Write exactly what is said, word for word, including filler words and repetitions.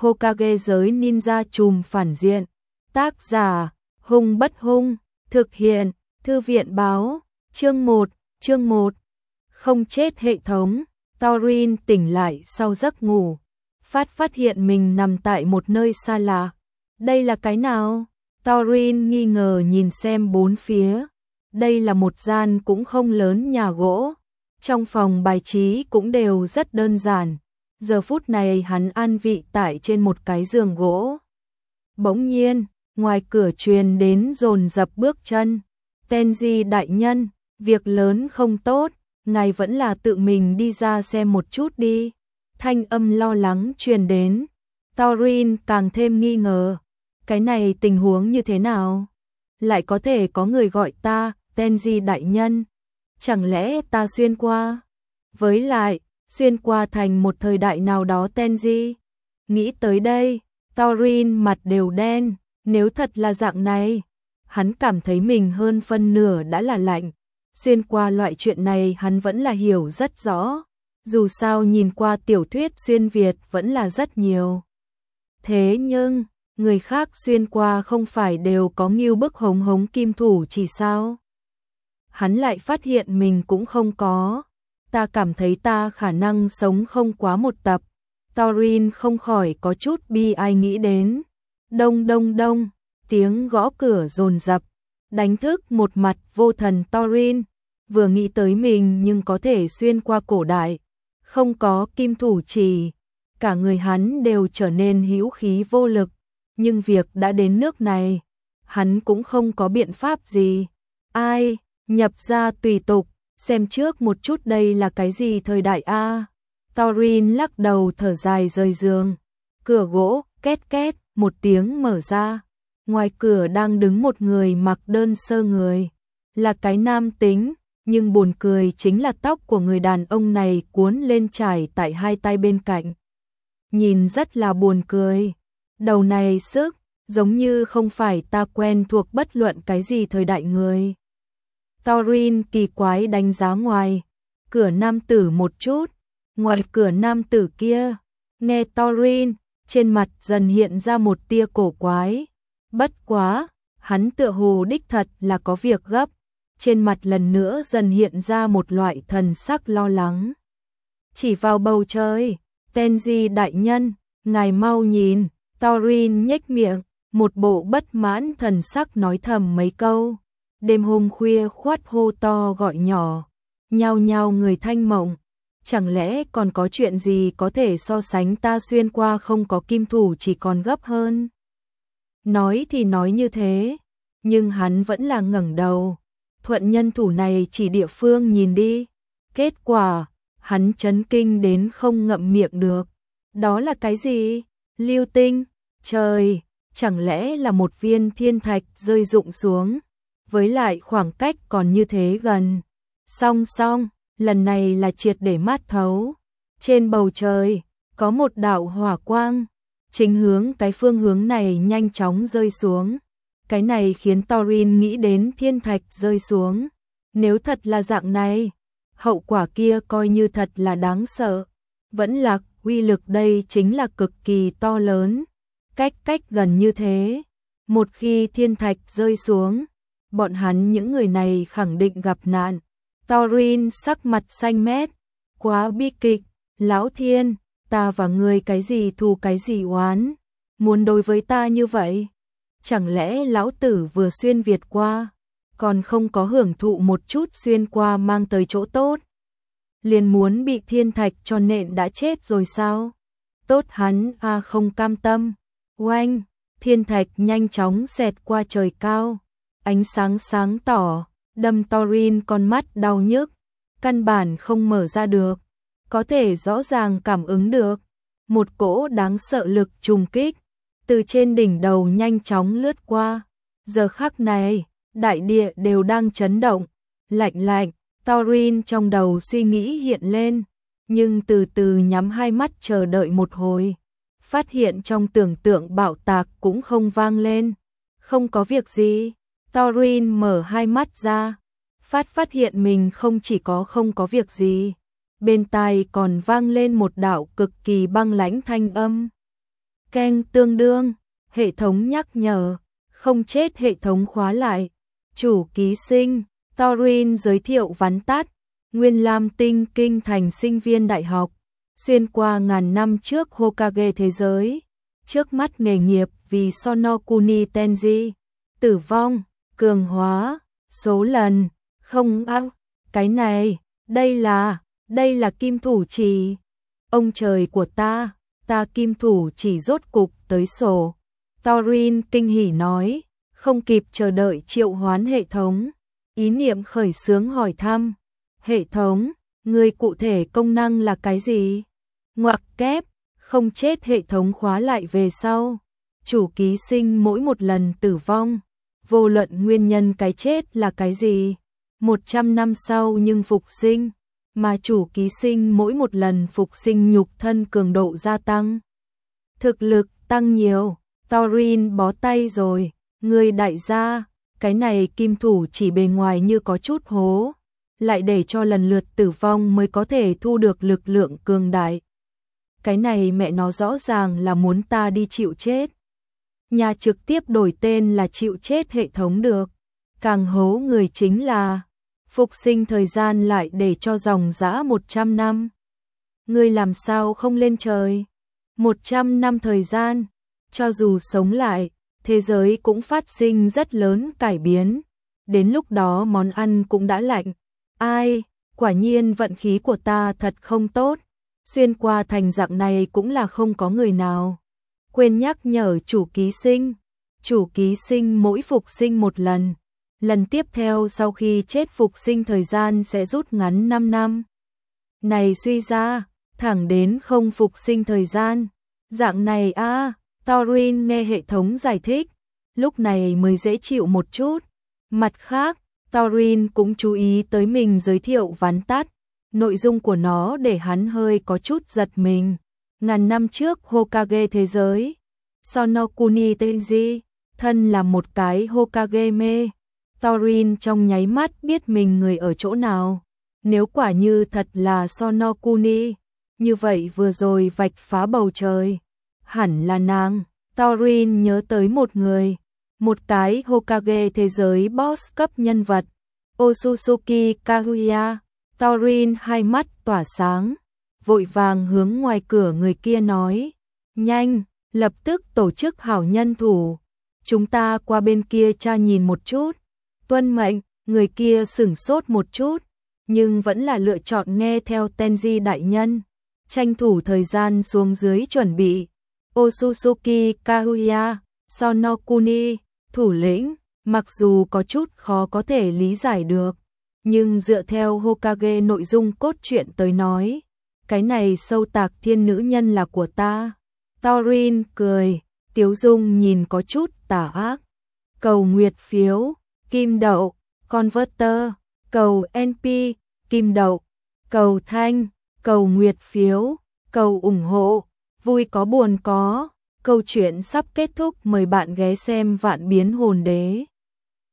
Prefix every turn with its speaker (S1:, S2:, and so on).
S1: Hokage giới ninja trùm phản diện. Tác giả, Hung Bất Hung, thực hiện, Thư viện báo, chương một, chương một. Không chết hệ thống, Thorin tỉnh lại sau giấc ngủ, phát phát hiện mình nằm tại một nơi xa lạ. Đây là cái nào? Thorin nghi ngờ nhìn xem bốn phía. Đây là một gian cũng không lớn nhà gỗ. Trong phòng bài trí cũng đều rất đơn giản. Giờ phút này hắn an vị tại trên một cái giường gỗ. Bỗng nhiên, ngoài cửa truyền đến dồn dập bước chân. Tenji đại nhân, việc lớn không tốt, ngài vẫn là tự mình đi ra xem một chút đi. Thanh âm lo lắng truyền đến. Thorin càng thêm nghi ngờ. Cái này tình huống như thế nào? Lại có thể có người gọi ta, Tenji đại nhân. Chẳng lẽ ta xuyên qua? Với lại, xuyên qua thành một thời đại nào đó Tenji. Nghĩ tới đây, Thorin mặt đều đen. Nếu thật là dạng này, hắn cảm thấy mình hơn phân nửa đã là lạnh. Xuyên qua loại chuyện này hắn vẫn là hiểu rất rõ. Dù sao nhìn qua tiểu thuyết xuyên Việt vẫn là rất nhiều. Thế nhưng, người khác xuyên qua không phải đều có ngưu bức hống hống kim thủ chỉ sao? Hắn lại phát hiện mình cũng không có. Ta cảm thấy ta khả năng sống không quá một tập. Thorin không khỏi có chút bi ai nghĩ đến. Đông đông đông, tiếng gõ cửa dồn dập, đánh thức một mặt vô thần Thorin. Vừa nghĩ tới mình nhưng có thể xuyên qua cổ đại, không có kim thủ chỉ, cả người hắn đều trở nên hữu khí vô lực. Nhưng việc đã đến nước này, hắn cũng không có biện pháp gì. Ai, nhập ra tùy tục, xem trước một chút đây là cái gì thời đại a. Thorin lắc đầu thở dài rời giường. Cửa gỗ, két két, một tiếng mở ra. Ngoài cửa đang đứng một người mặc đơn sơ người. Là cái nam tính, nhưng buồn cười chính là tóc của người đàn ông này cuốn lên trải tại hai tay bên cạnh. Nhìn rất là buồn cười. Đầu này sức, giống như không phải ta quen thuộc bất luận cái gì thời đại người. Thorin kỳ quái đánh giá ngoài cửa nam tử một chút. Ngoài cửa nam tử kia, nghe Thorin, trên mặt dần hiện ra một tia cổ quái. Bất quá, hắn tựa hồ đích thật là có việc gấp. Trên mặt lần nữa dần hiện ra một loại thần sắc lo lắng. Chỉ vào bầu trời, Tenji đại nhân, ngài mau nhìn. Thorin nhếch miệng, một bộ bất mãn thần sắc nói thầm mấy câu. Đêm hôm khuya khoắt hô to gọi nhỏ, nhao nhao người thanh mộng. Chẳng lẽ còn có chuyện gì có thể so sánh ta xuyên qua không có kim thủ chỉ còn gấp hơn? Nói thì nói như thế, nhưng hắn vẫn là ngẩng đầu. Thuận nhân thủ này chỉ địa phương nhìn đi. Kết quả, hắn chấn kinh đến không ngậm miệng được. Đó là cái gì? Lưu tinh? Trời, chẳng lẽ là một viên thiên thạch rơi rụng xuống? Với lại khoảng cách còn như thế gần. Song song, lần này là triệt để mát thấu. Trên bầu trời, có một đạo hỏa quang. Chính hướng cái phương hướng này nhanh chóng rơi xuống. Cái này khiến Thorin nghĩ đến thiên thạch rơi xuống. Nếu thật là dạng này, hậu quả kia coi như thật là đáng sợ. Vẫn là uy lực đây chính là cực kỳ to lớn. Cách cách gần như thế. Một khi thiên thạch rơi xuống, bọn hắn những người này khẳng định gặp nạn. Thorin sắc mặt xanh mét. Quá bi kịch. Lão thiên, ta và ngươi cái gì thù cái gì oán. Muốn đối với ta như vậy. Chẳng lẽ lão tử vừa xuyên Việt qua, còn không có hưởng thụ một chút xuyên qua mang tới chỗ tốt. Liền muốn bị thiên thạch cho nện đã chết rồi sao? Tốt hắn a à không cam tâm. Oanh, thiên thạch nhanh chóng xẹt qua trời cao. Ánh sáng sáng tỏ, đâm Thorin con mắt đau nhức. Căn bản không mở ra được. Có thể rõ ràng cảm ứng được. Một cỗ đáng sợ lực trùng kích. Từ trên đỉnh đầu nhanh chóng lướt qua. Giờ khắc này, đại địa đều đang chấn động. Lạnh lạnh, Thorin trong đầu suy nghĩ hiện lên. Nhưng từ từ nhắm hai mắt chờ đợi một hồi. Phát hiện trong tưởng tượng bạo tạc cũng không vang lên. Không có việc gì. Thorin mở hai mắt ra. Phát phát hiện mình không chỉ có không có việc gì. Bên tai còn vang lên một đạo cực kỳ băng lãnh thanh âm. Keng tương đương, hệ thống nhắc nhở, không chết hệ thống khóa lại. Chủ ký sinh, Thorin giới thiệu vắn tắt, Nguyên Lam Tinh kinh thành sinh viên đại học, xuyên qua ngàn năm trước Hokage thế giới, trước mắt nghề nghiệp vì Sonokuni Tenji, tử vong, cường hóa, số lần, không ác, cái này, đây là, đây là kim thủ chỉ, ông trời của ta, ta kim thủ chỉ rốt cục tới sổ. Thorin kinh hỉ nói, không kịp chờ đợi triệu hoán hệ thống, ý niệm khởi xướng hỏi thăm, hệ thống, người cụ thể công năng là cái gì? Ngoặc kép, không chết hệ thống khóa lại về sau, chủ ký sinh mỗi một lần tử vong, vô luận nguyên nhân cái chết là cái gì, một trăm năm sau nhưng phục sinh, mà chủ ký sinh mỗi một lần phục sinh nhục thân cường độ gia tăng. Thực lực tăng nhiều, Thorin bó tay rồi, người đại gia, cái này kim thủ chỉ bề ngoài như có chút hố, lại để cho lần lượt tử vong mới có thể thu được lực lượng cường đại. Cái này mẹ nó rõ ràng là muốn ta đi chịu chết. Nhà trực tiếp đổi tên là chịu chết hệ thống được. Càng hố người chính là phục sinh thời gian lại để cho dòng dã một trăm năm. Người làm sao không lên trời? một trăm năm thời gian, cho dù sống lại, thế giới cũng phát sinh rất lớn cải biến. Đến lúc đó món ăn cũng đã lạnh. Ai, quả nhiên vận khí của ta thật không tốt. Xuyên qua thành dạng này cũng là không có người nào. Quên nhắc nhở chủ ký sinh. Chủ ký sinh mỗi phục sinh một lần. Lần tiếp theo sau khi chết phục sinh thời gian sẽ rút ngắn năm năm. Này suy ra, thẳng đến không phục sinh thời gian. Dạng này a à, Thorin nghe hệ thống giải thích. Lúc này mới dễ chịu một chút. Mặt khác, Thorin cũng chú ý tới mình giới thiệu vắn tắt. Nội dung của nó để hắn hơi có chút giật mình. Ngàn năm trước Hokage thế giới, Sonokuni Tenji, thân là một cái Hokage mê. Thorin trong nháy mắt biết mình người ở chỗ nào. Nếu quả như thật là Sonokuni, như vậy vừa rồi vạch phá bầu trời, hẳn là nàng. Thorin nhớ tới một người, một cái Hokage thế giới boss cấp nhân vật, Otsutsuki Kaguya. Thorin hai mắt tỏa sáng, vội vàng hướng ngoài cửa người kia nói, nhanh, lập tức tổ chức hảo nhân thủ, chúng ta qua bên kia tra nhìn một chút. Tuân mệnh, người kia sửng sốt một chút, nhưng vẫn là lựa chọn nghe theo Tenji đại nhân, tranh thủ thời gian xuống dưới chuẩn bị. Otsutsuki Kaguya, Sonokuni, thủ lĩnh, mặc dù có chút khó có thể lý giải được, nhưng dựa theo Hokage nội dung cốt truyện tới nói, cái này sâu tạc thiên nữ nhân là của ta. Thorin cười, tiếu dung nhìn có chút tà ác. Cầu nguyệt phiếu, kim đậu, converter, cầu en pê, kim đậu, cầu thanh, cầu nguyệt phiếu, cầu ủng hộ, vui có buồn có. Câu chuyện sắp kết thúc, mời bạn ghé xem Vạn Biến Hồn Đế.